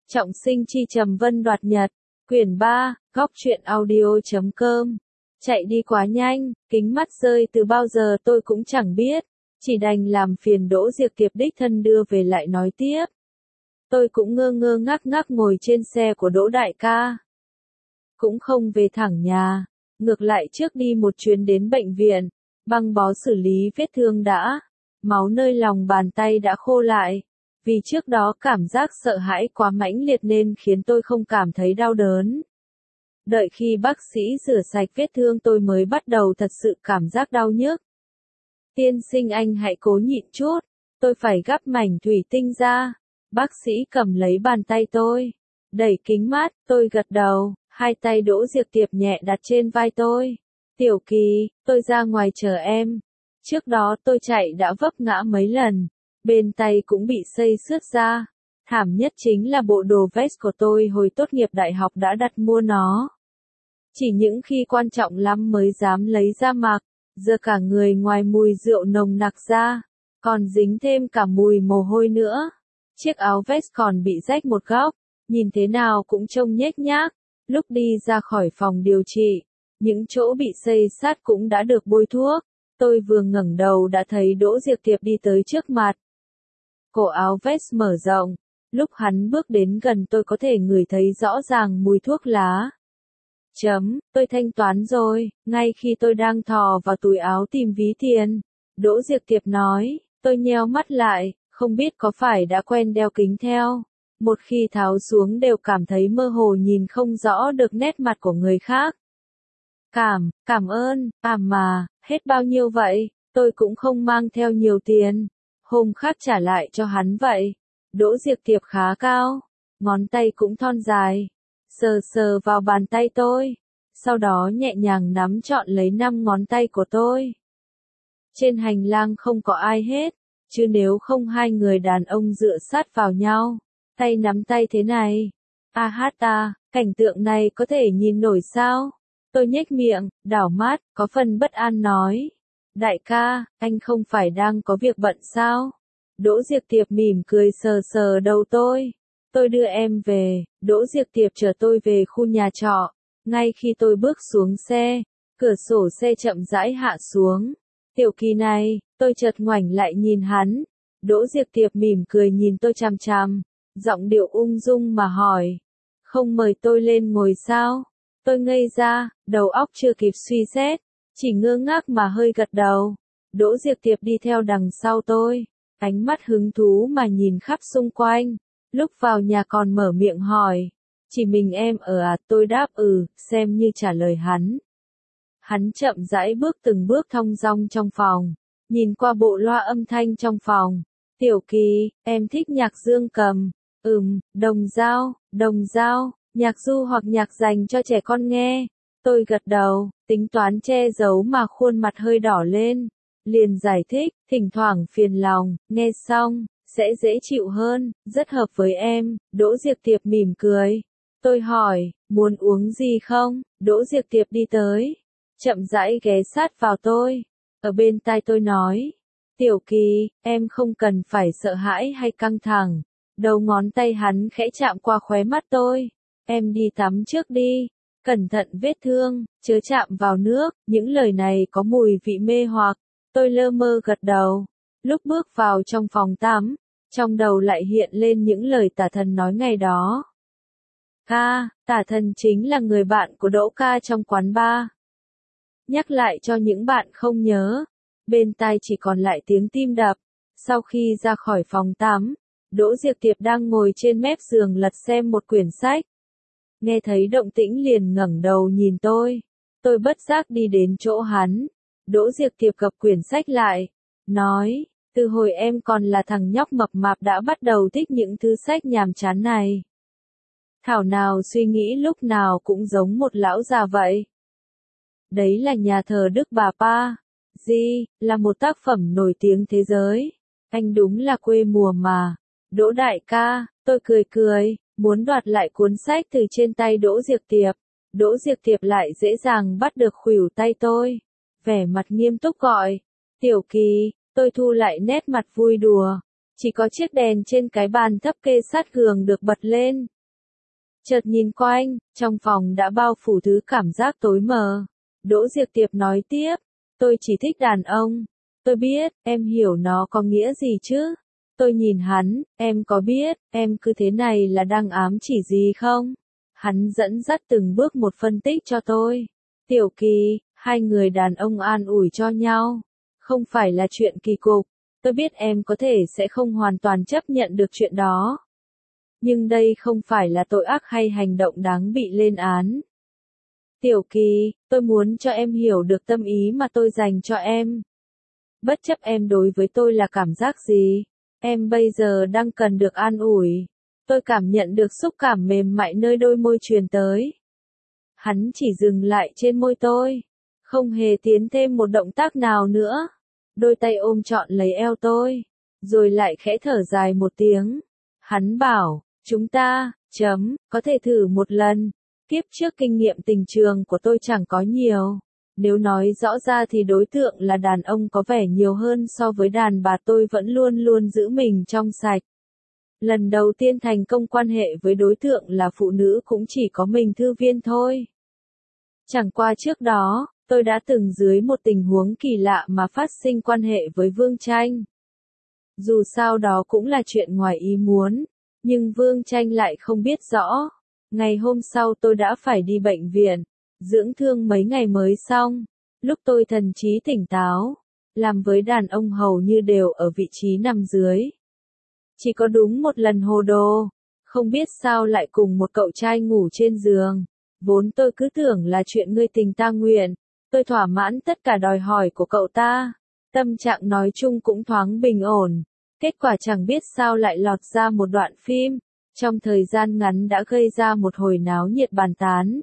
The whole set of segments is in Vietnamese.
Trọng sinh chi Trầm Vân đoạt nhật, quyển 3, góc truyện audio.com. Chạy đi quá nhanh, kính mắt rơi từ bao giờ tôi cũng chẳng biết, chỉ đành làm phiền Đỗ Diệc Tiệp đích thân đưa về lại nói tiếp. Tôi cũng ngơ ngơ ngác ngác ngồi trên xe của Đỗ đại ca. Cũng không về thẳng nhà, ngược lại trước đi một chuyến đến bệnh viện, băng bó xử lý vết thương đã. Máu nơi lòng bàn tay đã khô lại, vì trước đó cảm giác sợ hãi quá mãnh liệt nên khiến tôi không cảm thấy đau đớn. Đợi khi bác sĩ rửa sạch vết thương tôi mới bắt đầu thật sự cảm giác đau nhức. Tiên sinh anh hãy cố nhịn chút, tôi phải gắp mảnh thủy tinh ra. Bác sĩ cầm lấy bàn tay tôi, đẩy kính mắt, tôi gật đầu, hai tay Đỗ Diệc Tiệp nhẹ đặt trên vai tôi. Tiểu Kỳ, tôi ra ngoài chờ em. Trước đó tôi chạy đã vấp ngã mấy lần, bên tay cũng bị xây xước ra. Thảm nhất chính là bộ đồ vest của tôi hồi tốt nghiệp đại học đã đặt mua nó. Chỉ những khi quan trọng lắm mới dám lấy ra mặc, giờ cả người ngoài mùi rượu nồng nặc ra, còn dính thêm cả mùi mồ hôi nữa. Chiếc áo vest còn bị rách một góc, nhìn thế nào cũng trông nhếch nhác. Lúc đi ra khỏi phòng điều trị, những chỗ bị xây sát cũng đã được bôi thuốc. Tôi vừa ngẩng đầu đã thấy Đỗ Diệc Tiệp đi tới trước mặt. Cổ áo vest mở rộng, lúc hắn bước đến gần tôi có thể ngửi thấy rõ ràng mùi thuốc lá. Tôi thanh toán rồi, ngay khi tôi đang thò vào túi áo tìm ví tiền. Đỗ Diệc Tiệp nói, tôi nheo mắt lại, không biết có phải đã quen đeo kính theo. Một khi tháo xuống đều cảm thấy mơ hồ nhìn không rõ được nét mặt của người khác. Cảm ơn, mà, hết bao nhiêu vậy, tôi cũng không mang theo nhiều tiền. Hôm khác trả lại cho hắn vậy. Đỗ Diệc Tiệp khá cao, ngón tay cũng thon dài, sờ vào bàn tay tôi, sau đó nhẹ nhàng nắm trọn lấy 5 ngón tay của tôi. Trên hành lang không có ai hết, chứ nếu không hai người đàn ông dựa sát vào nhau, tay nắm tay thế này. Cảnh tượng này có thể nhìn nổi sao? Tôi nhếch miệng, đảo mắt, có phần bất an nói. Đại ca, anh không phải đang có việc bận sao? Đỗ Diệc Tiệp mỉm cười sờ đầu tôi. Tôi đưa em về. Đỗ Diệc Tiệp chở tôi về khu nhà trọ. Ngay khi tôi bước xuống xe, cửa sổ xe chậm rãi hạ xuống. Tiểu Kỳ này, tôi chợt ngoảnh lại nhìn hắn. Đỗ Diệc Tiệp mỉm cười nhìn tôi chằm chằm, giọng điệu ung dung mà hỏi. Không mời tôi lên ngồi sao? Tôi ngây ra, đầu óc chưa kịp suy xét, chỉ ngơ ngác mà hơi gật đầu. Đỗ Diệc Tiệp đi theo đằng sau tôi, ánh mắt hứng thú mà nhìn khắp xung quanh. Lúc vào nhà còn mở miệng hỏi, chỉ mình em ở à? Tôi đáp xem như trả lời hắn. Hắn chậm rãi bước từng bước thong dong trong phòng, nhìn qua bộ loa âm thanh trong phòng. Tiểu Kỳ, em thích nhạc dương cầm. Đồng dao, nhạc du hoặc nhạc dành cho trẻ con nghe. Tôi gật đầu, tính toán che giấu mà khuôn mặt hơi đỏ lên. Liền giải thích, thỉnh thoảng phiền lòng, nghe xong, sẽ dễ chịu hơn, rất hợp với em. Đỗ Diệc Tiệp mỉm cười. Tôi hỏi, muốn uống gì không? Đỗ Diệc Tiệp đi tới, chậm rãi ghé sát vào tôi. Ở bên tai tôi nói, Tiểu Kỳ, em không cần phải sợ hãi hay căng thẳng. Đầu ngón tay hắn khẽ chạm qua khóe mắt tôi. Em đi tắm trước đi, cẩn thận vết thương, chớ chạm vào nước. Những lời này có mùi vị mê hoặc. Tôi lơ mơ gật đầu. Lúc bước vào trong phòng tắm, trong đầu lại hiện lên những lời Tả Thần nói ngày đó. Tả Thần chính là người bạn của Đỗ ca trong quán bar. Nhắc lại cho những bạn không nhớ, bên tai chỉ còn lại tiếng tim đập. Sau khi ra khỏi phòng tắm, Đỗ Diệc Tiệp đang ngồi trên mép giường lật xem một quyển sách. Nghe thấy động tĩnh liền ngẩng đầu nhìn tôi. Tôi bất giác đi đến chỗ hắn. Đỗ Diệc Tiệp gập quyển sách lại, nói, từ hồi em còn là thằng nhóc mập mạp đã bắt đầu thích những thứ sách nhàm chán này. Thảo nào suy nghĩ lúc nào cũng giống một lão già vậy. Đấy là nhà thờ Đức Bà Pa, là một tác phẩm nổi tiếng thế giới. Anh đúng là quê mùa mà. Đỗ đại ca, tôi cười, muốn đoạt lại cuốn sách từ trên tay Đỗ Diệc Tiệp. Đỗ Diệc Tiệp lại dễ dàng bắt được khuỷu tay tôi. Vẻ mặt nghiêm túc gọi, Tiểu Kỳ. Tôi thu lại nét mặt vui đùa. Chỉ có chiếc đèn trên cái bàn thấp kê sát giường được bật lên. Chợt nhìn quanh, trong phòng đã bao phủ thứ cảm giác tối mờ. Đỗ Diệp Tiệp nói tiếp, tôi chỉ thích đàn ông. Tôi biết, em hiểu nó có nghĩa gì chứ? Tôi nhìn hắn, em có biết, em cứ thế này là đang ám chỉ gì không? Hắn dẫn dắt từng bước một phân tích cho tôi. Tiểu Kỳ, hai người đàn ông an ủi cho nhau. Không phải là chuyện kỳ cục. Tôi biết em có thể sẽ không hoàn toàn chấp nhận được chuyện đó. Nhưng đây không phải là tội ác hay hành động đáng bị lên án. Tiểu Kỳ, tôi muốn cho em hiểu được tâm ý mà tôi dành cho em. Bất chấp em đối với tôi là cảm giác gì, em bây giờ đang cần được an ủi. Tôi cảm nhận được xúc cảm mềm mại nơi đôi môi truyền tới. Hắn chỉ dừng lại trên môi tôi, không hề tiến thêm một động tác nào nữa. Đôi tay ôm trọn lấy eo tôi, rồi lại khẽ thở dài một tiếng. Hắn bảo, chúng ta, có thể thử một lần. Kiếp trước kinh nghiệm tình trường của tôi chẳng có nhiều. Nếu nói rõ ra thì đối tượng là đàn ông có vẻ nhiều hơn so với đàn bà, tôi vẫn luôn luôn giữ mình trong sạch. Lần đầu tiên thành công quan hệ với đối tượng là phụ nữ cũng chỉ có mình Thư Viên thôi. Chẳng qua trước đó, tôi đã từng dưới một tình huống kỳ lạ mà phát sinh quan hệ với Vương Tranh. Dù sao đó cũng là chuyện ngoài ý muốn, nhưng Vương Tranh lại không biết rõ. Ngày hôm sau tôi đã phải đi bệnh viện, dưỡng thương mấy ngày mới xong. Lúc tôi thần trí tỉnh táo, làm với đàn ông hầu như đều ở vị trí nằm dưới. Chỉ có đúng một lần hồ đồ, không biết sao lại cùng một cậu trai ngủ trên giường. Vốn tôi cứ tưởng là chuyện ngươi tình ta nguyện, tôi thỏa mãn tất cả đòi hỏi của cậu ta. Tâm trạng nói chung cũng thoáng bình ổn. Kết quả chẳng biết sao lại lọt ra một đoạn phim, trong thời gian ngắn đã gây ra một hồi náo nhiệt bàn tán.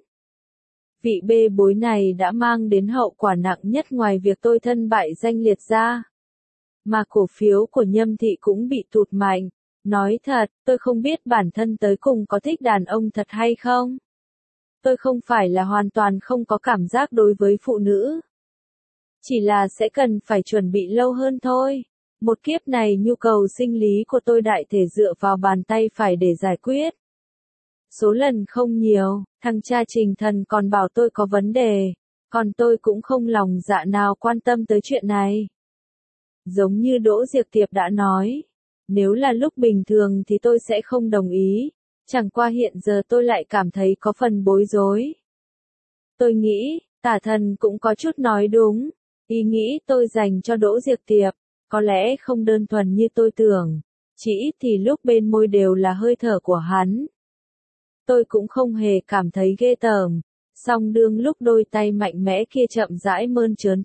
Vị bê bối này đã mang đến hậu quả nặng nhất ngoài việc tôi thân bại danh liệt ra. Mà cổ phiếu của Nhâm Thị cũng bị tụt mạnh. Nói thật, tôi không biết bản thân tới cùng có thích đàn ông thật hay không. Tôi không phải là hoàn toàn không có cảm giác đối với phụ nữ. Chỉ là sẽ cần phải chuẩn bị lâu hơn thôi. Một kiếp này nhu cầu sinh lý của tôi đại thể dựa vào bàn tay phải để giải quyết. Số lần không nhiều, thằng cha Trình Thần còn bảo tôi có vấn đề, còn tôi cũng không lòng dạ nào quan tâm tới chuyện này. Giống như Đỗ Diệp Tiệp đã nói, nếu là lúc bình thường thì tôi sẽ không đồng ý, chẳng qua hiện giờ tôi lại cảm thấy có phần bối rối. Tôi nghĩ, Tả Thần cũng có chút nói đúng, ý nghĩ tôi dành cho Đỗ Diệp Tiệp, có lẽ không đơn thuần như tôi tưởng, chỉ ít thì lúc bên môi đều là hơi thở của hắn. Tôi cũng không hề cảm thấy ghê tởm, song đương lúc đôi tay mạnh mẽ kia chậm rãi mơn trớn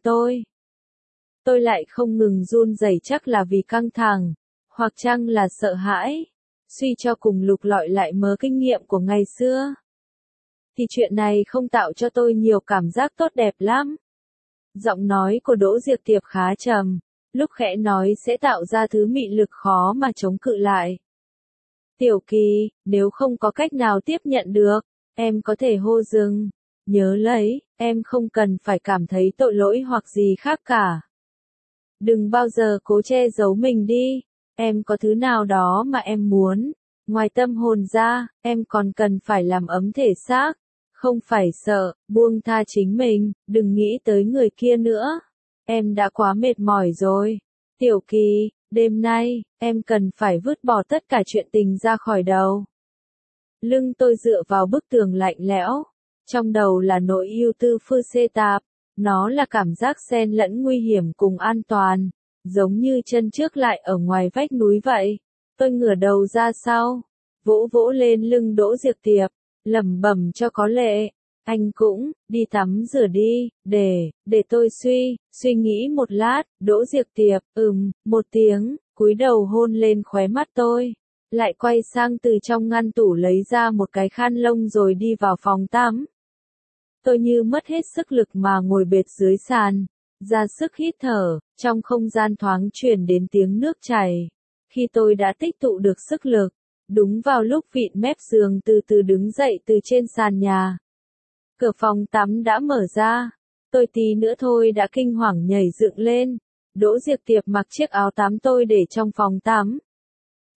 tôi lại không ngừng run rẩy, chắc là vì căng thẳng, hoặc chăng là sợ hãi. Suy cho cùng lục lọi lại mớ kinh nghiệm của ngày xưa, thì chuyện này không tạo cho tôi nhiều cảm giác tốt đẹp lắm. Giọng nói của Đỗ Diệp Tiệp khá trầm, lúc khẽ nói sẽ tạo ra thứ mị lực khó mà chống cự lại. Tiểu Kỳ, nếu không có cách nào tiếp nhận được, em có thể hô dừng. Nhớ lấy, em không cần phải cảm thấy tội lỗi hoặc gì khác cả. Đừng bao giờ cố che giấu mình đi. Em có thứ nào đó mà em muốn. Ngoài tâm hồn ra, em còn cần phải làm ấm thể xác. Không phải sợ, buông tha chính mình, đừng nghĩ tới người kia nữa. Em đã quá mệt mỏi rồi. Tiểu Kỳ, đêm nay, em cần phải vứt bỏ tất cả chuyện tình ra khỏi đầu. Lưng tôi dựa vào bức tường lạnh lẽo. Trong đầu là nỗi ưu tư phư xê tạp. Nó là cảm giác xen lẫn nguy hiểm cùng an toàn. Giống như chân trước lại ở ngoài vách núi vậy. Tôi ngửa đầu ra sau, vỗ vỗ lên lưng Đỗ Diệp Tiệp, lẩm bẩm cho có lệ. Anh cũng, đi tắm rửa đi, để tôi suy nghĩ một lát. Đỗ Diệp Tiệp, một tiếng, cúi đầu hôn lên khóe mắt tôi. Lại quay sang từ trong ngăn tủ lấy ra một cái khăn lông rồi đi vào phòng tắm. Tôi như mất hết sức lực mà ngồi bệt dưới sàn, ra sức hít thở, trong không gian thoáng truyền đến tiếng nước chảy. Khi tôi đã tích tụ được sức lực, đúng vào lúc vịn mép giường từ từ đứng dậy từ trên sàn nhà. Cửa phòng tắm đã mở ra, tôi tí nữa thôi đã kinh hoàng nhảy dựng lên. Đỗ Diệp Tiệp mặc chiếc áo tắm tôi để trong phòng tắm.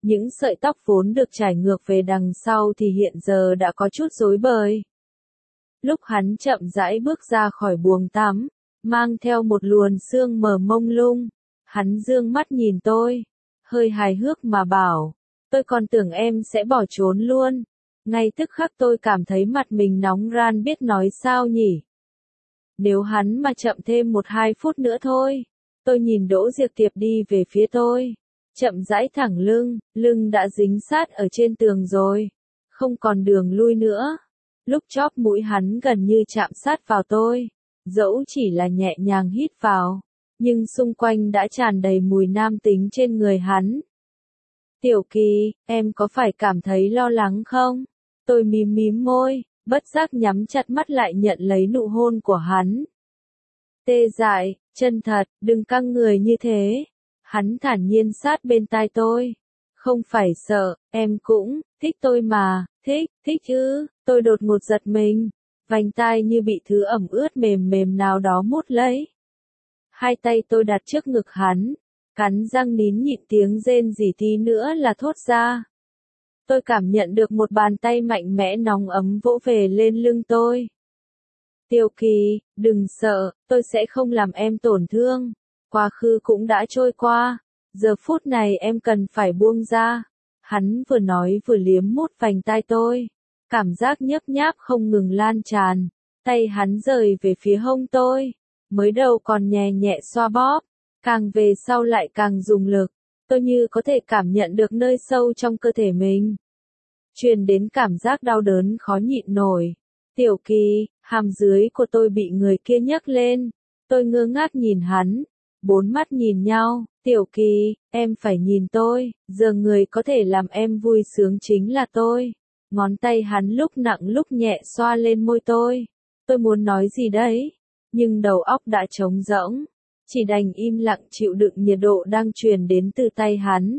Những sợi tóc vốn được trải ngược về đằng sau thì hiện giờ đã có chút rối bời. Lúc hắn chậm rãi bước ra khỏi buồng tắm, mang theo một luồn sương mờ mông lung, hắn dương mắt nhìn tôi, hơi hài hước mà bảo, tôi còn tưởng em sẽ bỏ trốn luôn. Ngay tức khắc tôi cảm thấy mặt mình nóng ran biết nói sao nhỉ. Nếu hắn mà chậm thêm 1-2 phút nữa thôi. Tôi nhìn Đỗ Diệp Tiệp đi về phía tôi. Chậm rãi thẳng lưng, lưng đã dính sát ở trên tường rồi. Không còn đường lui nữa. Lúc chóp mũi hắn gần như chạm sát vào tôi. Dẫu chỉ là nhẹ nhàng hít vào. Nhưng xung quanh đã tràn đầy mùi nam tính trên người hắn. Tiểu Kỳ, em có phải cảm thấy lo lắng không? Tôi mím mím môi, bất giác nhắm chặt mắt lại nhận lấy nụ hôn của hắn. Tê dại, chân thật, đừng căng người như thế. Hắn thản nhiên sát bên tai tôi. Không phải sợ, em cũng, thích tôi mà, thích chứ, tôi đột ngột giật mình. Vành tai như bị thứ ẩm ướt mềm mềm nào đó mút lấy. Hai tay tôi đặt trước ngực hắn, cắn răng nín nhịn tiếng rên rỉ tí nữa là thốt ra. Tôi cảm nhận được một bàn tay mạnh mẽ nóng ấm vỗ về lên lưng tôi. Tiểu Kỳ, đừng sợ, tôi sẽ không làm em tổn thương. Quá khứ cũng đã trôi qua, giờ phút này em cần phải buông ra. Hắn vừa nói vừa liếm mút vành tai tôi. Cảm giác nhấp nháp không ngừng lan tràn. Tay hắn rời về phía hông tôi. Mới đầu còn nhẹ nhẹ xoa bóp. Càng về sau lại càng dùng lực. Tôi như có thể cảm nhận được nơi sâu trong cơ thể mình. Truyền đến cảm giác đau đớn khó nhịn nổi. Tiểu Kỳ, hàm dưới của tôi bị người kia nhấc lên. Tôi ngơ ngác nhìn hắn. Bốn mắt nhìn nhau. Tiểu Kỳ, em phải nhìn tôi. Giờ người có thể làm em vui sướng chính là tôi. Ngón tay hắn lúc nặng lúc nhẹ xoa lên môi tôi. Tôi muốn nói gì đấy. Nhưng đầu óc đã trống rỗng. Chỉ đành im lặng chịu đựng nhiệt độ đang truyền đến từ tay hắn.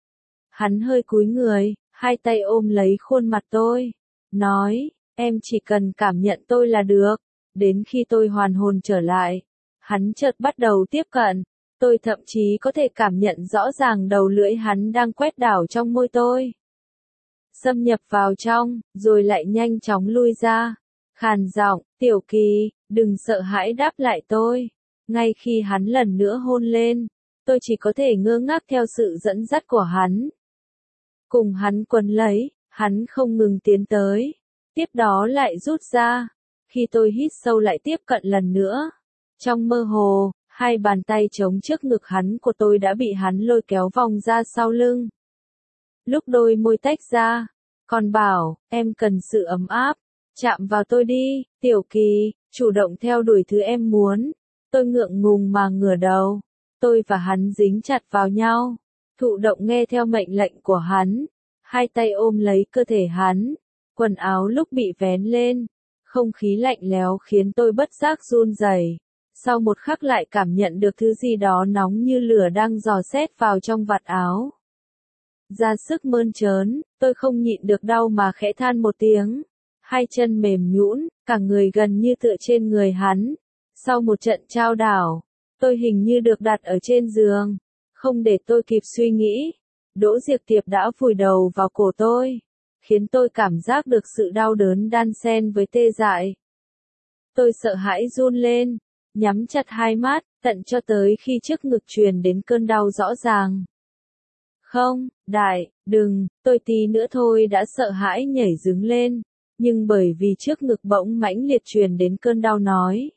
Hắn hơi cúi người, hai tay ôm lấy khuôn mặt tôi. Nói, em chỉ cần cảm nhận tôi là được. Đến khi tôi hoàn hồn trở lại, hắn chợt bắt đầu tiếp cận. Tôi thậm chí có thể cảm nhận rõ ràng đầu lưỡi hắn đang quét đảo trong môi tôi. Xâm nhập vào trong, rồi lại nhanh chóng lui ra. Khàn giọng, Tiểu Kỳ, đừng sợ hãi đáp lại tôi. Ngay khi hắn lần nữa hôn lên, tôi chỉ có thể ngơ ngác theo sự dẫn dắt của hắn. Cùng hắn quấn lấy, hắn không ngừng tiến tới. Tiếp đó lại rút ra. Khi tôi hít sâu lại tiếp cận lần nữa. Trong mơ hồ, hai bàn tay chống trước ngực hắn của tôi đã bị hắn lôi kéo vòng ra sau lưng. Lúc đôi môi tách ra, còn bảo, em cần sự ấm áp. Chạm vào tôi đi, Tiểu Kỳ, chủ động theo đuổi thứ em muốn. Tôi ngượng ngùng mà ngửa đầu. Tôi và hắn dính chặt vào nhau. Thụ động nghe theo mệnh lệnh của hắn. Hai tay ôm lấy cơ thể hắn. Quần áo lúc bị vén lên. Không khí lạnh lẽo khiến tôi bất giác run rẩy. Sau một khắc lại cảm nhận được thứ gì đó nóng như lửa đang dò xét vào trong vạt áo. Ra sức mơn trớn, tôi không nhịn được đau mà khẽ than một tiếng. Hai chân mềm nhũn, cả người gần như tựa trên người hắn. Sau một trận trao đảo, tôi hình như được đặt ở trên giường. Không để tôi kịp suy nghĩ, Đỗ Diệp Tiệp đã vùi đầu vào cổ tôi, khiến tôi cảm giác được sự đau đớn đan xen với tê dại. Tôi sợ hãi run lên, nhắm chặt hai mắt, tận cho tới khi trước ngực truyền đến cơn đau rõ ràng. Không, Đại, đừng, tôi tí nữa thôi đã sợ hãi nhảy dựng lên, nhưng bởi vì trước ngực bỗng mãnh liệt truyền đến cơn đau nói.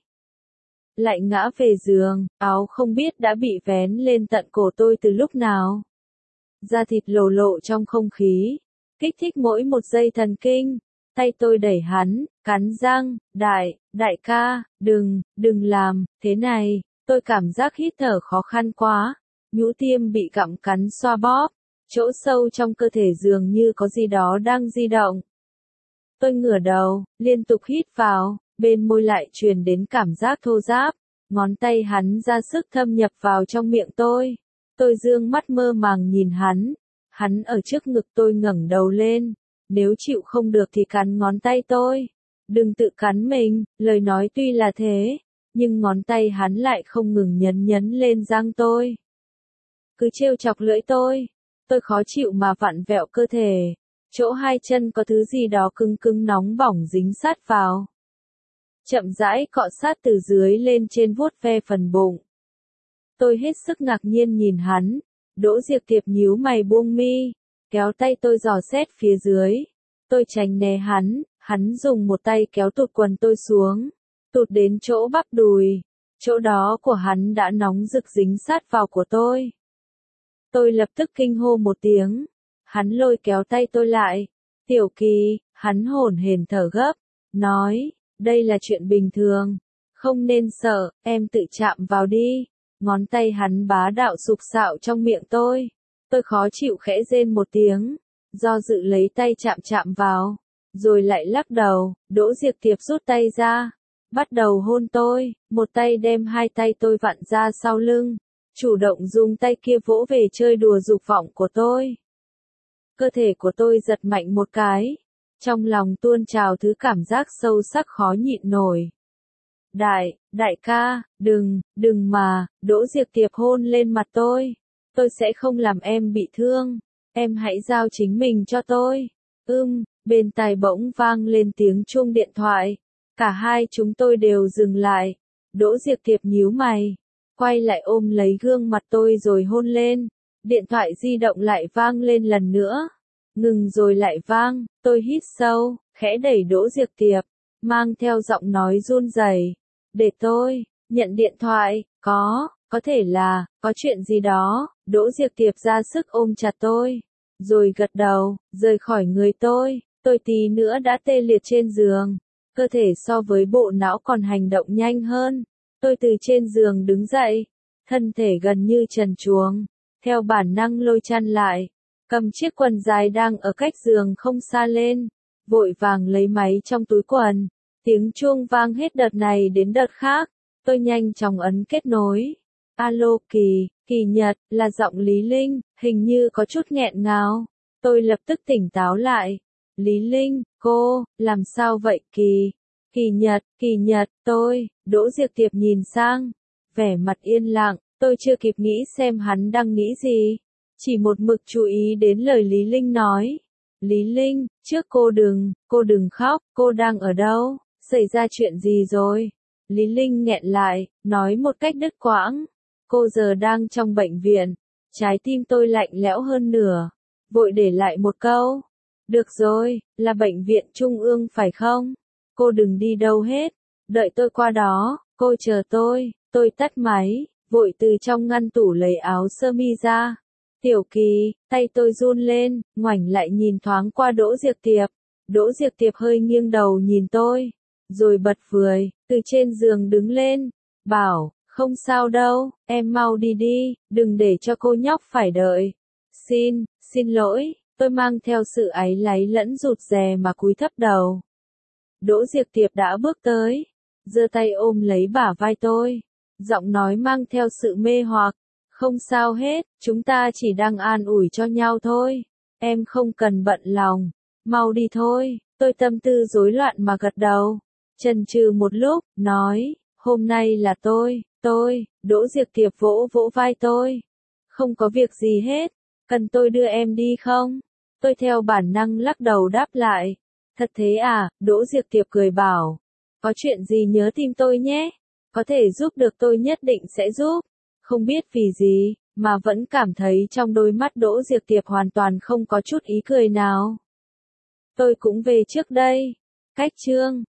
Lại ngã về giường, áo không biết đã bị vén lên tận cổ tôi từ lúc nào. Da thịt lồ lộ trong không khí, kích thích mỗi một giây thần kinh. Tay tôi đẩy hắn, cắn răng, đại ca, đừng làm, thế này, tôi cảm giác hít thở khó khăn quá. Nhũ tiêm bị gặm cắn xoa bóp, chỗ sâu trong cơ thể dường như có gì đó đang di động. Tôi ngửa đầu, liên tục hít vào, bên môi lại truyền đến cảm giác thô ráp, ngón tay hắn ra sức thâm nhập vào trong miệng tôi. Tôi dương mắt mơ màng nhìn hắn ở trước ngực tôi ngẩng đầu lên, nếu chịu không được thì cắn ngón tay tôi. Đừng tự cắn mình, lời nói tuy là thế, nhưng ngón tay hắn lại không ngừng nhấn lên răng tôi. Cứ trêu chọc lưỡi tôi Tôi khó chịu mà vặn vẹo cơ thể. Chỗ hai chân có thứ gì đó cứng cứng nóng bỏng dính sát vào. Chậm rãi cọ sát từ dưới lên trên vuốt ve phần bụng. Tôi hết sức ngạc nhiên nhìn hắn. Đỗ Diệp Tiệp nhíu mày buông mi, kéo tay tôi dò xét phía dưới. Tôi tránh né hắn dùng một tay kéo tụt quần tôi xuống, tụt đến chỗ bắp đùi. Chỗ đó của hắn đã nóng rực dính sát vào của tôi. Tôi lập tức kinh hô một tiếng. Hắn lôi kéo tay tôi lại. Tiểu Kỳ, hắn hổn hển thở gấp, nói, đây là chuyện bình thường. Không nên sợ, em tự chạm vào đi. Ngón tay hắn bá đạo sục sạo trong miệng tôi. Tôi khó chịu khẽ rên một tiếng. Do dự lấy tay chạm vào. Rồi lại lắc đầu, Đỗ Diệp Tiệp rút tay ra. Bắt đầu hôn tôi, một tay đem hai tay tôi vặn ra sau lưng. Chủ động dùng tay kia vỗ về chơi đùa dục vọng của tôi. Cơ thể của tôi giật mạnh một cái. Trong lòng tuôn trào thứ cảm giác sâu sắc khó nhịn nổi. Đại ca, đừng mà, Đỗ Diệp Tiệp hôn lên mặt tôi. Tôi sẽ không làm em bị thương. Em hãy giao chính mình cho tôi. Bên tai bỗng vang lên tiếng chuông điện thoại. Cả hai chúng tôi đều dừng lại. Đỗ Diệp Tiệp nhíu mày. Quay lại ôm lấy gương mặt tôi rồi hôn lên. Điện thoại di động lại vang lên lần nữa. Ngừng rồi lại vang. Tôi hít sâu, khẽ đẩy Đỗ Diệp Tiệp. Mang theo giọng nói run rẩy. Để tôi nhận điện thoại. Có thể là, có chuyện gì đó. Đỗ Diệp Tiệp ra sức ôm chặt tôi. Rồi gật đầu, rời khỏi người tôi. Tôi tí nữa đã tê liệt trên giường. Cơ thể so với bộ não còn hành động nhanh hơn. Tôi từ trên giường đứng dậy. Thân thể gần như trần truồng. Theo bản năng lôi chăn lại. Cầm chiếc quần dài đang ở cách giường không xa lên. Vội vàng lấy máy trong túi quần. Tiếng chuông vang hết đợt này đến đợt khác. Tôi nhanh chóng ấn kết nối. Alo Kỳ Nhật, là giọng Lý Linh, hình như có chút nghẹn ngào. Tôi lập tức tỉnh táo lại. Lý Linh, cô, làm sao vậy Kỳ Nhật, Đỗ Diệp Tiệp nhìn sang. Vẻ mặt yên lặng, tôi chưa kịp nghĩ xem hắn đang nghĩ gì. Chỉ một mực chú ý đến lời Lý Linh nói. Lý Linh, trước cô đừng khóc, cô đang ở đâu, xảy ra chuyện gì rồi? Lý Linh nghẹn lại, nói một cách đứt quãng. Cô giờ đang trong bệnh viện. Trái tim tôi lạnh lẽo hơn nửa. Vội để lại một câu. Được rồi, là bệnh viện trung ương phải không? Cô đừng đi đâu hết. Đợi tôi qua đó, cô chờ tôi. Tôi tắt máy, vội từ trong ngăn tủ lấy áo sơ mi ra. Tiểu Kỳ, tay tôi run lên, ngoảnh lại nhìn thoáng qua Đỗ Diệp Tiệp. Đỗ Diệp Tiệp hơi nghiêng đầu nhìn tôi. Rồi bật cười, từ trên giường đứng lên. Bảo, không sao đâu, em mau đi, đừng để cho cô nhóc phải đợi. Xin lỗi, tôi mang theo sự áy náy lẫn rụt rè mà cúi thấp đầu. Đỗ Diệp Tiệp đã bước tới, giơ tay ôm lấy bả vai tôi. Giọng nói mang theo sự mê hoặc. Không sao hết, chúng ta chỉ đang an ủi cho nhau thôi. Em không cần bận lòng. Mau đi thôi, tôi tâm tư rối loạn mà gật đầu. Chần chừ một lúc, nói, hôm nay là tôi, Đỗ Diệp Tiệp vỗ vai tôi. Không có việc gì hết, cần tôi đưa em đi không? Tôi theo bản năng lắc đầu đáp lại. Thật thế à, Đỗ Diệp Tiệp cười bảo. Có chuyện gì nhớ tìm tôi nhé. Có thể giúp được tôi nhất định sẽ giúp. Không biết vì gì, mà vẫn cảm thấy trong đôi mắt Đỗ Diệp Tiệp hoàn toàn không có chút ý cười nào. Tôi cũng về trước đây. Cách chương